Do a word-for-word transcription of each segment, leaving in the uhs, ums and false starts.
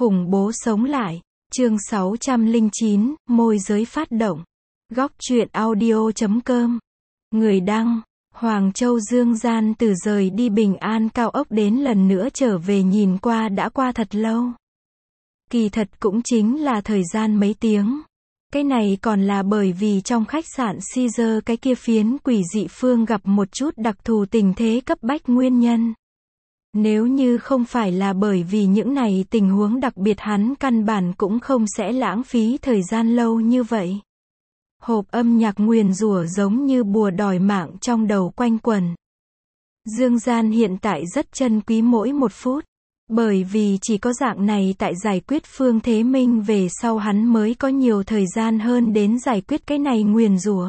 Khủng bố sống lại. Chương sáu trăm lẻ chín, môi giới phát động. Góc truyện audio chấm com. Người đăng, Hoàng Châu Dương Gian từ rời đi Bình An cao ốc đến lần nữa trở về nhìn qua đã qua thật lâu. Kỳ thật cũng chính là thời gian mấy tiếng. Cái này còn là bởi vì trong khách sạn Caesar cái kia phiến quỷ dị phương gặp một chút đặc thù tình thế cấp bách nguyên nhân. Nếu như không phải là bởi vì những này tình huống đặc biệt hắn căn bản cũng không sẽ lãng phí thời gian lâu như vậy. Hộp âm nhạc nguyền rủa giống như bùa đòi mạng trong đầu quanh quẩn. Dương Gian hiện tại rất trân quý mỗi một phút. Bởi vì chỉ có dạng này tại giải quyết Phương Thế Minh về sau hắn mới có nhiều thời gian hơn đến giải quyết cái này nguyền rủa.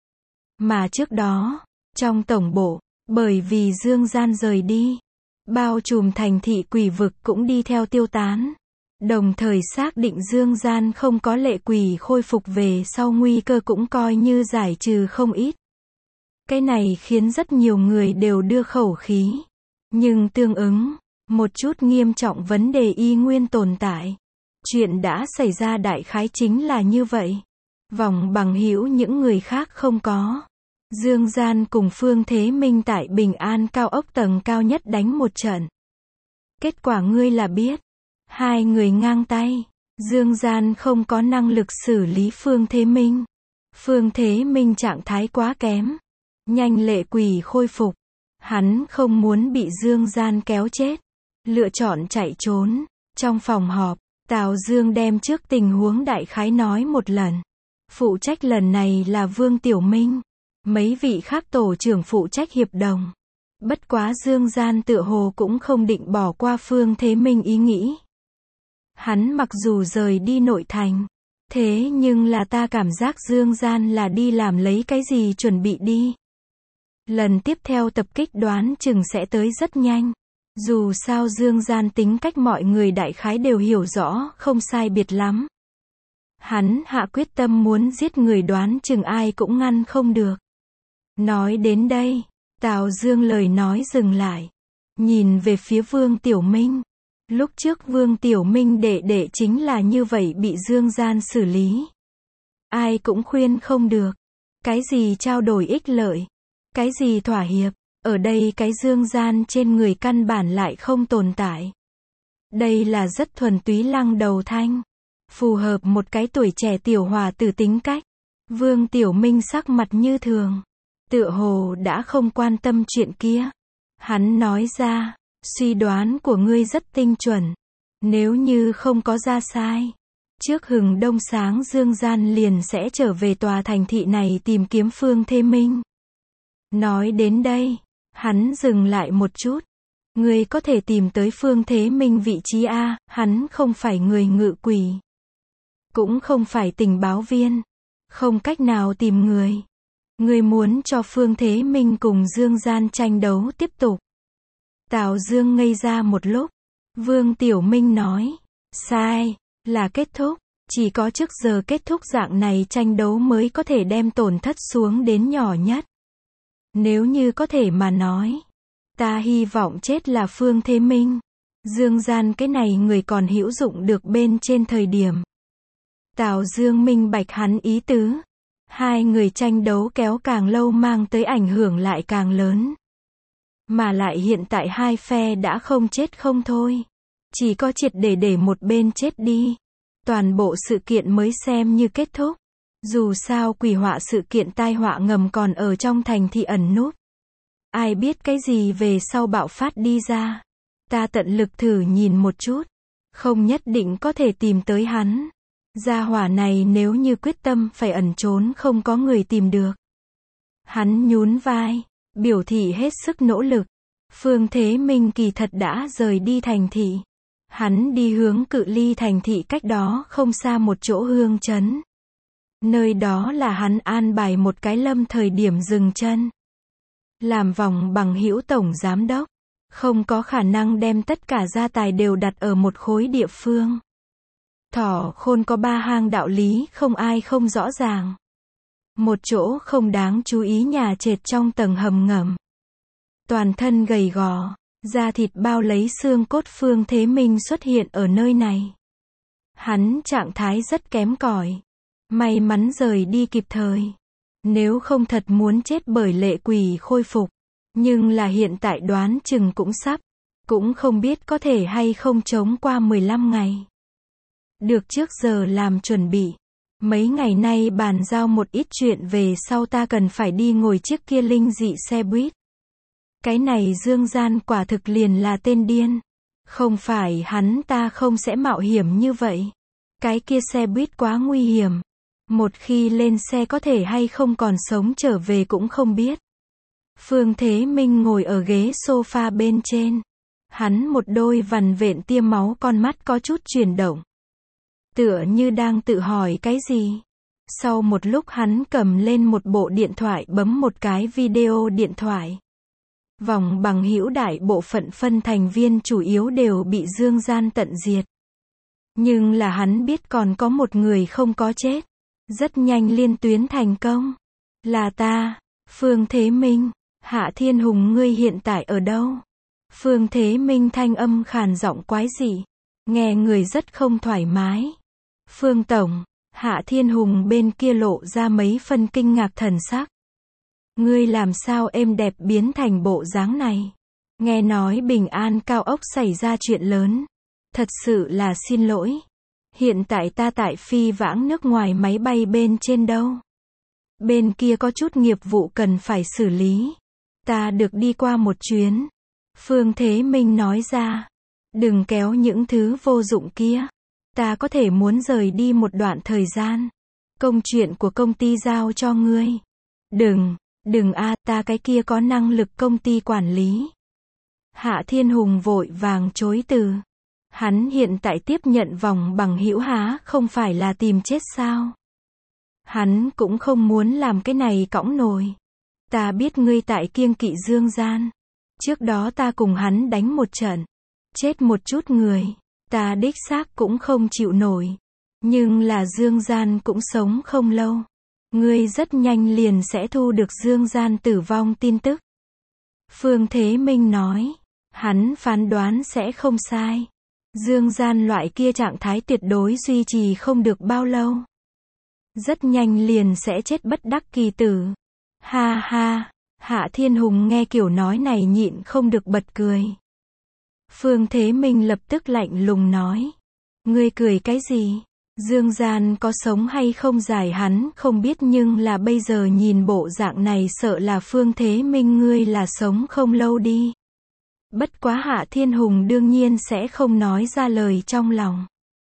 Mà trước đó, trong tổng bộ, bởi vì Dương Gian rời đi, bao trùm thành thị quỷ vực cũng đi theo tiêu tán. Đồng thời xác định Dương Gian không có lệ quỷ khôi phục về sau nguy cơ cũng coi như giải trừ không ít. Cái này khiến rất nhiều người đều đưa khẩu khí. Nhưng tương ứng, một chút nghiêm trọng vấn đề y nguyên tồn tại. Chuyện đã xảy ra đại khái chính là như vậy. Vòng bằng hữu những người khác không có. Dương Gian cùng Phương Thế Minh tại Bình An cao ốc tầng cao nhất đánh một trận. Kết quả ngươi là biết. Hai người ngang tay. Dương Gian không có năng lực xử lý Phương Thế Minh. Phương Thế Minh trạng thái quá kém. Nhanh lệ quỷ khôi phục. Hắn không muốn bị Dương Gian kéo chết. Lựa chọn chạy trốn. Trong phòng họp, Tào Dương đem trước tình huống đại khái nói một lần. Phụ trách lần này là Vương Tiểu Minh. Mấy vị khác tổ trưởng phụ trách hiệp đồng. Bất quá Dương Gian tựa hồ cũng không định bỏ qua Phương Thế Minh ý nghĩ. Hắn mặc dù rời đi nội thành. Thế nhưng là ta cảm giác Dương Gian là đi làm lấy cái gì chuẩn bị đi. Lần tiếp theo tập kích đoán chừng sẽ tới rất nhanh. Dù sao Dương Gian tính cách mọi người đại khái đều hiểu rõ, không sai biệt lắm. Hắn hạ quyết tâm muốn giết người đoán chừng ai cũng ngăn không được. Nói đến đây, Tào Dương lời nói dừng lại. Nhìn về phía Vương Tiểu Minh. Lúc trước Vương Tiểu Minh đệ đệ chính là như vậy bị Dương Gian xử lý. Ai cũng khuyên không được. Cái gì trao đổi ích lợi. Cái gì thỏa hiệp. Ở đây cái Dương Gian trên người căn bản lại không tồn tại. Đây là rất thuần túy lăng đầu thanh. Phù hợp một cái tuổi trẻ tiểu hòa tử tính cách. Vương Tiểu Minh sắc mặt như thường. Tựa hồ đã không quan tâm chuyện kia. Hắn nói ra, suy đoán của ngươi rất tinh chuẩn. Nếu như không có ra sai, trước hừng đông sáng Dương Gian liền sẽ trở về tòa thành thị này tìm kiếm Phương Thế Minh. Nói đến đây, hắn dừng lại một chút. Ngươi có thể tìm tới Phương Thế Minh vị trí A, hắn không phải người ngự quỷ. Cũng không phải tình báo viên. Không cách nào tìm người. Ngươi muốn cho Phương Thế Minh cùng Dương Gian tranh đấu tiếp tục. Tào Dương ngây ra một lúc. Vương Tiểu Minh nói. Sai, là kết thúc. Chỉ có trước giờ kết thúc dạng này tranh đấu mới có thể đem tổn thất xuống đến nhỏ nhất. Nếu như có thể mà nói. Ta hy vọng chết là Phương Thế Minh. Dương Gian cái này người còn hữu dụng được bên trên thời điểm. Tào Dương minh bạch hắn ý tứ. Hai người tranh đấu kéo càng lâu mang tới ảnh hưởng lại càng lớn. Mà lại hiện tại hai phe đã không chết không thôi. Chỉ có triệt để để một bên chết đi. Toàn bộ sự kiện mới xem như kết thúc. Dù sao quỷ họa sự kiện tai họa ngầm còn ở trong thành thị ẩn núp. Ai biết cái gì về sau bạo phát đi ra. Ta tận lực thử nhìn một chút. Không nhất định có thể tìm tới hắn. Gia hỏa này nếu như quyết tâm phải ẩn trốn không có người tìm được. Hắn nhún vai, biểu thị hết sức nỗ lực. Phương Thế Minh kỳ thật đã rời đi thành thị. Hắn đi hướng cự ly thành thị cách đó không xa một chỗ hương trấn. Nơi đó là hắn an bài một cái lâm thời điểm dừng chân. Làm vòng bằng hữu tổng giám đốc. Không có khả năng đem tất cả gia tài đều đặt ở một khối địa phương. Thỏ khôn có ba hang đạo lý không ai không rõ ràng. Một chỗ không đáng chú ý nhà trệt trong tầng hầm ngầm. Toàn thân gầy gò, da thịt bao lấy xương cốt Phương Thế Minh xuất hiện ở nơi này. Hắn trạng thái rất kém cỏi. May mắn rời đi kịp thời. Nếu không thật muốn chết bởi lệ quỷ khôi phục. Nhưng là hiện tại đoán chừng cũng sắp. Cũng không biết có thể hay không chống qua mười lăm ngày. Được trước giờ làm chuẩn bị. Mấy ngày nay bàn giao một ít chuyện về sau ta cần phải đi ngồi chiếc kia linh dị xe buýt. Cái này Dương Gian quả thực liền là tên điên. Không phải hắn ta không sẽ mạo hiểm như vậy. Cái kia xe buýt quá nguy hiểm. Một khi lên xe có thể hay không còn sống trở về cũng không biết. Phương Thế Minh ngồi ở ghế sofa bên trên. Hắn một đôi vằn vện tia máu con mắt có chút chuyển động. Tựa như đang tự hỏi cái gì. Sau một lúc hắn cầm lên một bộ điện thoại bấm một cái video điện thoại. Vòng bằng hữu đại bộ phận phân thành viên chủ yếu đều bị Dương Gian tận diệt. Nhưng là hắn biết còn có một người không có chết. Rất nhanh liên tuyến thành công. Là ta, Phương Thế Minh. Hạ Thiên Hùng ngươi hiện tại ở đâu? Phương Thế Minh thanh âm khàn giọng quái dị. Nghe người rất không thoải mái. Phương Tổng, Hạ Thiên Hùng bên kia lộ ra mấy phân kinh ngạc thần sắc. Ngươi làm sao êm đẹp biến thành bộ dáng này? Nghe nói Bình An cao ốc xảy ra chuyện lớn. Thật sự là xin lỗi. Hiện tại ta tại phi vãng nước ngoài máy bay bên trên đâu. Bên kia có chút nghiệp vụ cần phải xử lý. Ta được đi qua một chuyến. Phương Thế Minh nói ra. Đừng kéo những thứ vô dụng kia. Ta có thể muốn rời đi một đoạn thời gian. Công chuyện của công ty giao cho ngươi. Đừng, đừng a, ta cái kia có năng lực công ty quản lý. Hạ Thiên Hùng vội vàng chối từ. Hắn hiện tại tiếp nhận vòng bằng hữu há không phải là tìm chết sao? Hắn cũng không muốn làm cái này cõng nồi. Ta biết ngươi tại kiêng kỵ Dương Gian. Trước đó ta cùng hắn đánh một trận. Chết một chút người. Ta đích xác cũng không chịu nổi. Nhưng là Dương Gian cũng sống không lâu. Ngươi rất nhanh liền sẽ thu được Dương Gian tử vong tin tức. Phương Thế Minh nói. Hắn phán đoán sẽ không sai. Dương Gian loại kia trạng thái tuyệt đối duy trì không được bao lâu. Rất nhanh liền sẽ chết bất đắc kỳ tử. Ha ha, Hạ Thiên Hùng nghe kiểu nói này nhịn không được bật cười. Phương Thế Minh lập tức lạnh lùng nói. Ngươi cười cái gì? Dương Gian có sống hay không dài hắn không biết nhưng là bây giờ nhìn bộ dạng này sợ là Phương Thế Minh ngươi là sống không lâu đi. Bất quá Hạ Thiên Hùng đương nhiên sẽ không nói ra lời trong lòng.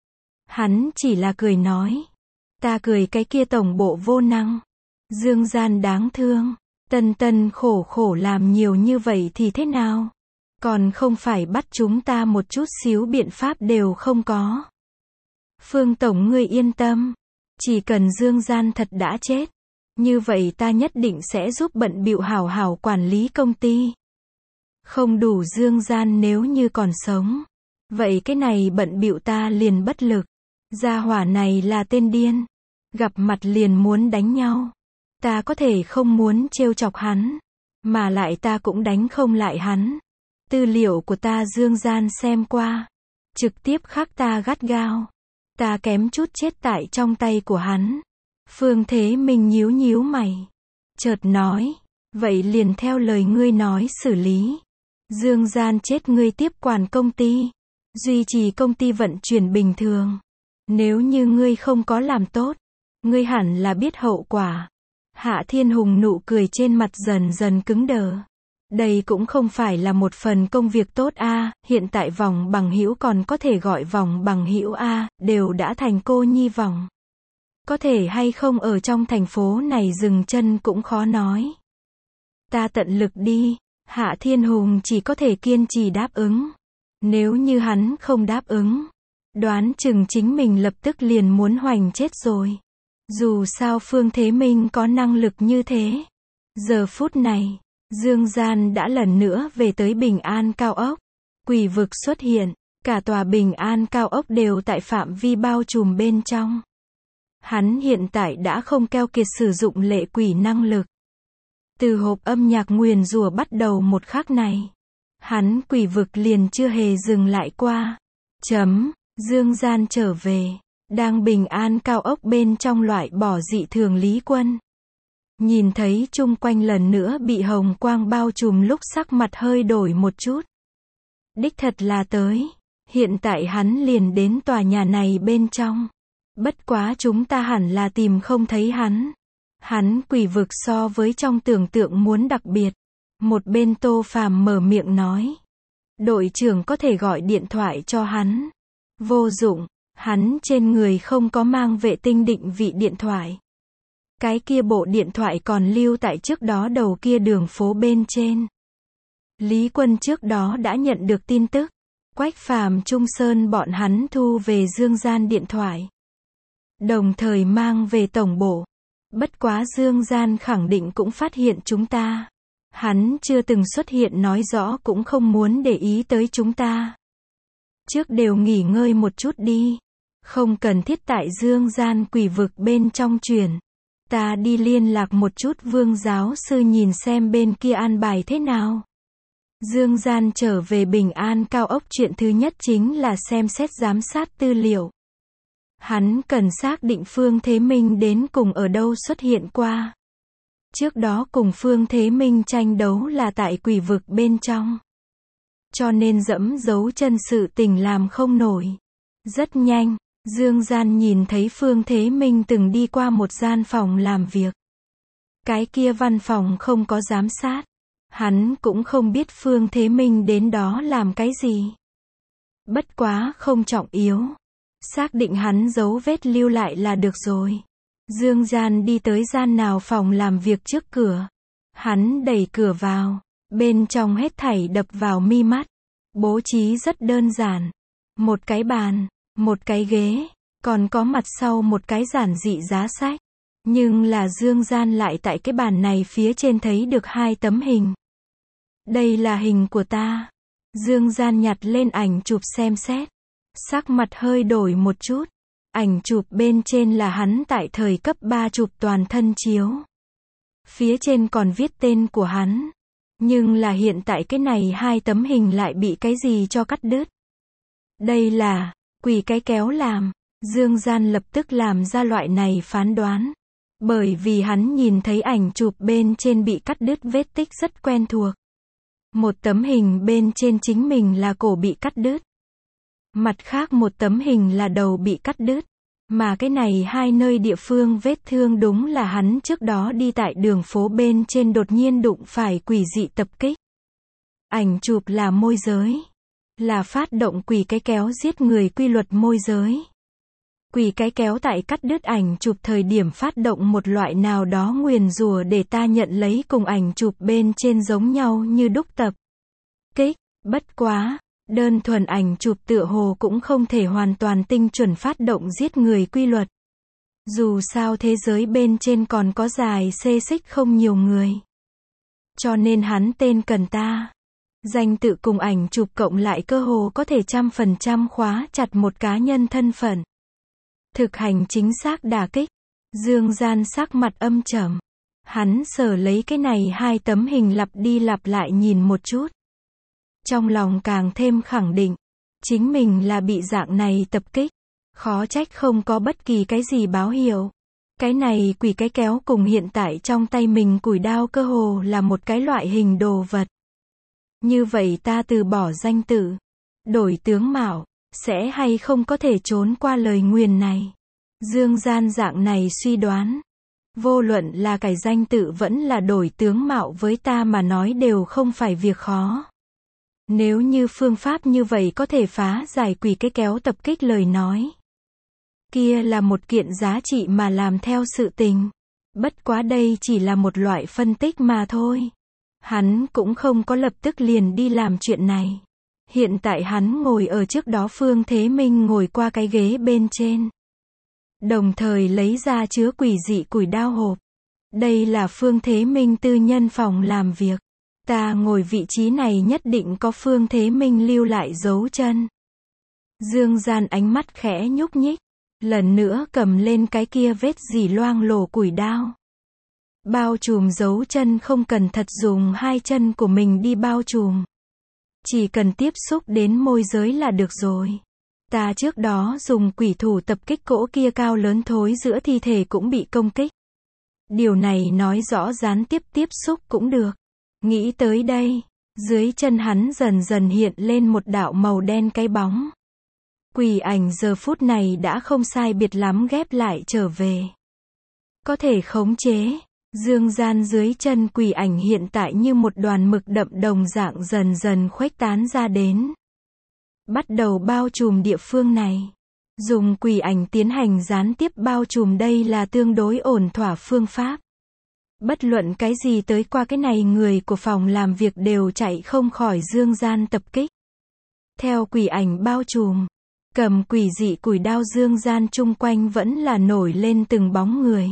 Hắn chỉ là cười nói. Ta cười cái kia tổng bộ vô năng. Dương Gian đáng thương. Tân tân khổ khổ làm nhiều như vậy thì thế nào? Còn không phải bắt chúng ta một chút xíu biện pháp đều không có. Phương Tổng ngươi yên tâm. Chỉ cần Dương Gian thật đã chết. Như vậy ta nhất định sẽ giúp bận bịu hảo hảo quản lý công ty. Không đủ Dương Gian nếu như còn sống. Vậy cái này bận bịu ta liền bất lực. Gia hỏa này là tên điên. Gặp mặt liền muốn đánh nhau. Ta có thể không muốn trêu chọc hắn. Mà lại ta cũng đánh không lại hắn. Tư liệu của ta Dương Gian xem qua. Trực tiếp khắc ta gắt gao. Ta kém chút chết tại trong tay của hắn. Phương Thế Minh nhíu nhíu mày. Chợt nói. Vậy liền theo lời ngươi nói xử lý. Dương Gian chết ngươi tiếp quản công ty. Duy trì công ty vận chuyển bình thường. Nếu như ngươi không có làm tốt. Ngươi hẳn là biết hậu quả. Hạ Thiên Hùng nụ cười trên mặt dần dần cứng đờ. Đây cũng không phải là một phần công việc tốt a, hiện tại vòng bằng hữu còn có thể gọi vòng bằng hữu a, đều đã thành cô nhi vòng. Có thể hay không ở trong thành phố này dừng chân cũng khó nói. Ta tận lực đi, Hạ Thiên Hùng chỉ có thể kiên trì đáp ứng. Nếu như hắn không đáp ứng, đoán chừng chính mình lập tức liền muốn hoành chết rồi. Dù sao Phương Thế Minh có năng lực như thế. Giờ phút này, Dương Gian đã lần nữa về tới Bình An cao ốc. Quỷ vực xuất hiện, cả tòa Bình An cao ốc đều tại phạm vi bao trùm bên trong. Hắn hiện tại đã không keo kiệt sử dụng lệ quỷ năng lực. Từ hộp âm nhạc nguyền rủa bắt đầu một khắc này, hắn quỷ vực liền chưa hề dừng lại qua. Chấm, Dương Gian trở về. đang bình an cao ốc bên trong loại bỏ dị thường Lý Quân. Nhìn thấy chung quanh lần nữa bị hồng quang bao trùm lúc sắc mặt hơi đổi một chút. Đích thật là tới. Hiện tại hắn liền đến tòa nhà này bên trong. Bất quá chúng ta hẳn là tìm không thấy hắn. Hắn quỷ vực so với trong tưởng tượng muốn đặc biệt. Một bên Tô Phàm mở miệng nói. Đội trưởng có thể gọi điện thoại cho hắn. Vô dụng, hắn trên người không có mang vệ tinh định vị điện thoại. Cái kia bộ điện thoại còn lưu tại trước đó đầu kia đường phố bên trên. Lý Quân trước đó đã nhận được tin tức. Quách Phàm Trung Sơn bọn hắn thu về Dương Gian điện thoại. Đồng thời mang về tổng bộ. Bất quá Dương Gian khẳng định cũng phát hiện chúng ta. Hắn chưa từng xuất hiện nói rõ cũng không muốn để ý tới chúng ta. Trước đều nghỉ ngơi một chút đi. Không cần thiết tại Dương Gian quỷ vực bên trong truyền. Ta đi liên lạc một chút Vương giáo sư nhìn xem bên kia an bài thế nào. Dương Gian trở về bình an cao ốc chuyện thứ nhất chính là xem xét giám sát tư liệu. Hắn cần xác định Phương Thế Minh đến cùng ở đâu xuất hiện qua. Trước đó cùng Phương Thế Minh tranh đấu là tại quỷ vực bên trong. Cho nên dẫm dấu chân sự tình làm không nổi. Rất nhanh, Dương Gian nhìn thấy Phương Thế Minh từng đi qua một gian phòng làm việc. Cái kia văn phòng không có giám sát. Hắn cũng không biết Phương Thế Minh đến đó làm cái gì. Bất quá không trọng yếu. Xác định hắn dấu vết lưu lại là được rồi. Dương Gian đi tới gian nào phòng làm việc trước cửa. Hắn đẩy cửa vào. Bên trong hết thảy đập vào mi mắt. Bố trí rất đơn giản. Một cái bàn, một cái ghế, còn có mặt sau một cái giản dị giá sách. Nhưng là Dương Gian lại tại cái bàn này phía trên thấy được hai tấm hình. Đây là hình của ta. Dương Gian nhặt lên ảnh chụp xem xét. Sắc mặt hơi đổi một chút. Ảnh chụp bên trên là hắn tại thời cấp ba chụp toàn thân chiếu. Phía trên còn viết tên của hắn. Nhưng là hiện tại cái này hai tấm hình lại bị cái gì cho cắt đứt. Đây là quỷ cái kéo làm. Dương Gian lập tức làm ra loại này phán đoán. Bởi vì hắn nhìn thấy ảnh chụp bên trên bị cắt đứt vết tích rất quen thuộc. Một tấm hình bên trên chính mình là cổ bị cắt đứt. Mặt khác một tấm hình là đầu bị cắt đứt. Mà cái này hai nơi địa phương vết thương đúng là hắn trước đó đi tại đường phố bên trên đột nhiên đụng phải quỷ dị tập kích. Ảnh chụp là môi giới. Là phát động quỷ cái kéo giết người quy luật môi giới. Quỷ cái kéo tại cắt đứt ảnh chụp thời điểm phát động một loại nào đó nguyền rủa để ta nhận lấy cùng ảnh chụp bên trên giống nhau như đúc tập kích. Bất quá, đơn thuần ảnh chụp tựa hồ cũng không thể hoàn toàn tinh chuẩn phát động giết người quy luật. Dù sao thế giới bên trên còn có dài xê xích không nhiều người. Cho nên hắn tên cần ta. Danh tự cùng ảnh chụp cộng lại cơ hồ có thể trăm phần trăm khóa chặt một cá nhân thân phận. Thực hành chính xác đả kích. Dương Gian sắc mặt âm trầm. Hắn sờ lấy cái này hai tấm hình lặp đi lặp lại nhìn một chút. Trong lòng càng thêm khẳng định. Chính mình là bị dạng này tập kích. Khó trách không có bất kỳ cái gì báo hiệu. Cái này quỷ cái kéo cùng hiện tại trong tay mình củi đao cơ hồ là một cái loại hình đồ vật. Như vậy ta từ bỏ danh tự. Đổi tướng mạo. Sẽ hay không có thể trốn qua lời nguyền này. Dương Gian dạng này suy đoán. Vô luận là cải danh tự vẫn là đổi tướng mạo với ta mà nói đều không phải việc khó. Nếu như phương pháp như vậy có thể phá giải quỷ cái kéo tập kích lời nói. Kia là một kiện giá trị mà làm theo sự tình. Bất quá đây chỉ là một loại phân tích mà thôi. Hắn cũng không có lập tức liền đi làm chuyện này. Hiện tại hắn ngồi ở trước đó Phương Thế Minh ngồi qua cái ghế bên trên. Đồng thời lấy ra chứa quỷ dị củi đao hộp. Đây là Phương Thế Minh tư nhân phòng làm việc. Ta ngồi vị trí này nhất định có Phương Thế Minh lưu lại dấu chân. Dương Gian ánh mắt khẽ nhúc nhích. Lần nữa cầm lên cái kia vết dỉ loang lổ củi đao. Bao trùm dấu chân không cần thật dùng hai chân của mình đi bao trùm. Chỉ cần tiếp xúc đến môi giới là được rồi. Ta trước đó dùng quỷ thủ tập kích cỗ kia cao lớn thối giữa thi thể cũng bị công kích. Điều này nói rõ gián tiếp tiếp xúc cũng được. Nghĩ tới đây, dưới chân hắn dần dần hiện lên một đạo màu đen cái bóng. Quỷ ảnh giờ phút này đã không sai biệt lắm ghép lại trở về. Có thể khống chế. Dương gian dưới chân quỷ ảnh hiện tại như một đoàn mực đậm đồng dạng dần dần khuếch tán ra đến. Bắt đầu bao trùm địa phương này. Dùng quỷ ảnh tiến hành gián tiếp bao trùm đây là tương đối ổn thỏa phương pháp. Bất luận cái gì tới qua cái này người của phòng làm việc đều chạy không khỏi dương gian tập kích. Theo quỷ ảnh bao trùm, cầm quỷ dị củi đao dương gian chung quanh vẫn là nổi lên từng bóng người.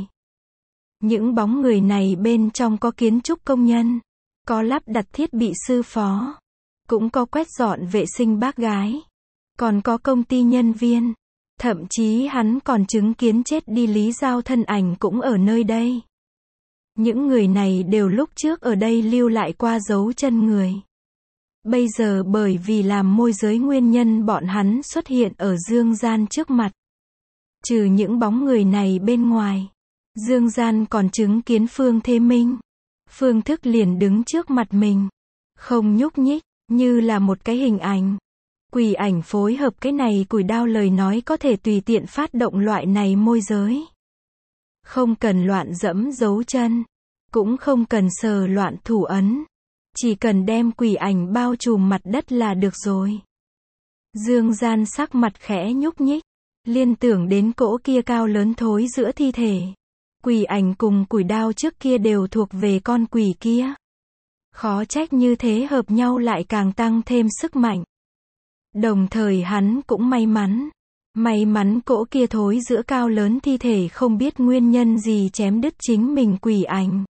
Những bóng người này bên trong có kiến trúc công nhân, có lắp đặt thiết bị sư phó, cũng có quét dọn vệ sinh bác gái, còn có công ty nhân viên. Thậm chí hắn còn chứng kiến chết đi Lý Giao thân ảnh cũng ở nơi đây. Những người này đều lúc trước ở đây lưu lại qua dấu chân người. Bây giờ bởi vì làm môi giới nguyên nhân bọn hắn xuất hiện ở dương gian trước mặt. Trừ những bóng người này bên ngoài, dương gian còn chứng kiến Phương Thế Minh. Phương Thức liền đứng trước mặt mình, không nhúc nhích, như là một cái hình ảnh. Quỷ ảnh phối hợp cái này củi đao lời nói có thể tùy tiện phát động loại này môi giới. Không cần loạn dẫm dấu chân, cũng không cần sờ loạn thủ ấn. Chỉ cần đem quỷ ảnh bao trùm mặt đất là được rồi. Dương gian sắc mặt khẽ nhúc nhích, liên tưởng đến cỗ kia cao lớn thối giữa thi thể. Quỷ ảnh cùng củi đao trước kia đều thuộc về con quỷ kia. Khó trách như thế hợp nhau lại càng tăng thêm sức mạnh. Đồng thời hắn cũng may mắn. May mắn cỗ kia thối giữa cao lớn thi thể không biết nguyên nhân gì chém đứt chính mình quỷ ảnh.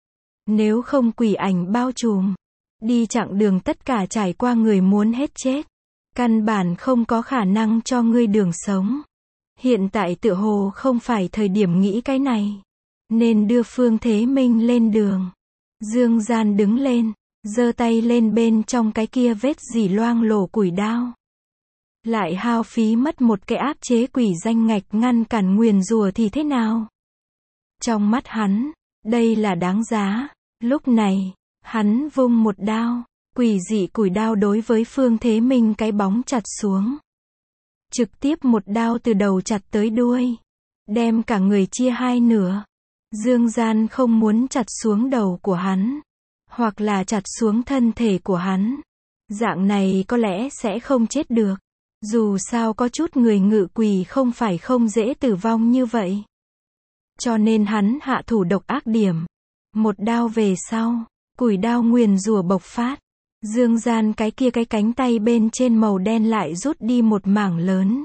Nếu không quỷ ảnh bao trùm, đi chặng đường tất cả trải qua người muốn hết chết. Căn bản không có khả năng cho ngươi đường sống. Hiện tại tựa hồ không phải thời điểm nghĩ cái này. Nên đưa Phương Thế Minh lên đường. Dương gian đứng lên, giơ tay lên bên trong cái kia vết dỉ loang lổ củi đao. Lại hao phí mất một cái áp chế quỷ danh ngạch ngăn cản nguyền rủa thì thế nào? Trong mắt hắn, đây là đáng giá. Lúc này, hắn vung một đao, quỷ dị củi đao đối với Phương Thế Minh cái bóng chặt xuống. Trực tiếp một đao từ đầu chặt tới đuôi, đem cả người chia hai nửa. Dương gian không muốn chặt xuống đầu của hắn, hoặc là chặt xuống thân thể của hắn. Dạng này có lẽ sẽ không chết được. Dù sao có chút người ngự quỷ không phải không dễ tử vong như vậy. Cho nên hắn hạ thủ độc ác điểm. Một đao về sau, củi đao nguyền rủa bộc phát. Dương gian cái kia cái cánh tay bên trên màu đen lại rút đi một mảng lớn.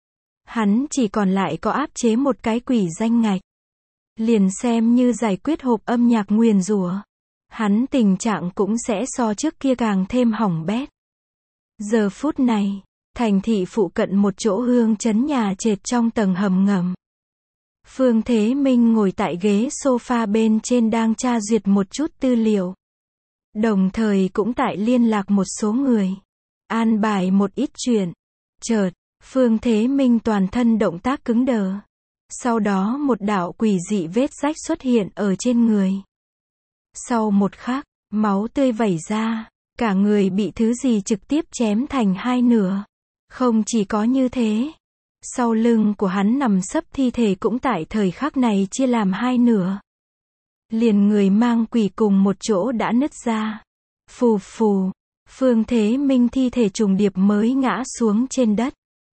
Hắn chỉ còn lại có áp chế một cái quỷ danh ngạch. Liền xem như giải quyết hộp âm nhạc nguyền rủa, hắn tình trạng cũng sẽ so trước kia càng thêm hỏng bét. Giờ phút này, thành thị phụ cận một chỗ hương trấn nhà trệt trong tầng hầm ngầm. Phương Thế Minh ngồi tại ghế sofa bên trên đang tra duyệt một chút tư liệu. Đồng thời cũng tại liên lạc một số người. An bài một ít chuyện. Chợt, Phương Thế Minh toàn thân động tác cứng đờ. Sau đó một đạo quỷ dị vết rách xuất hiện ở trên người. Sau một khắc, máu tươi vẩy ra, cả người bị thứ gì trực tiếp chém thành hai nửa. Không chỉ có như thế, sau lưng của hắn nằm sấp thi thể cũng tại thời khắc này chia làm hai nửa. Liền người mang quỷ cùng một chỗ đã nứt ra. Phù phù, Phương Thế Minh thi thể trùng điệp mới ngã xuống trên đất.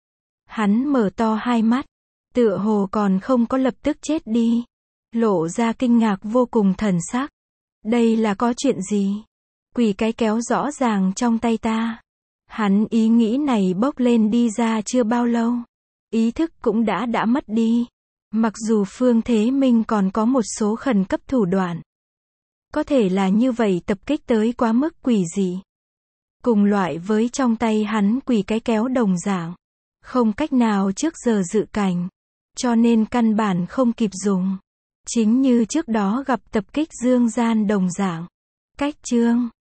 Hắn mở to hai mắt, tựa hồ còn không có lập tức chết đi. Lộ ra kinh ngạc vô cùng thần sắc. Đây là có chuyện gì? Quỷ cái kéo rõ ràng trong tay ta. Hắn ý nghĩ này bốc lên đi ra chưa bao lâu. Ý thức cũng đã đã mất đi. Mặc dù Phương Thế Minh còn có một số khẩn cấp thủ đoạn. Có thể là như vậy tập kích tới quá mức quỷ dị. Cùng loại với trong tay hắn quỷ cái kéo đồng dạng. Không cách nào trước giờ dự cảnh. Cho nên căn bản không kịp dùng. Chính như trước đó gặp tập kích dương gian đồng dạng. Cách chương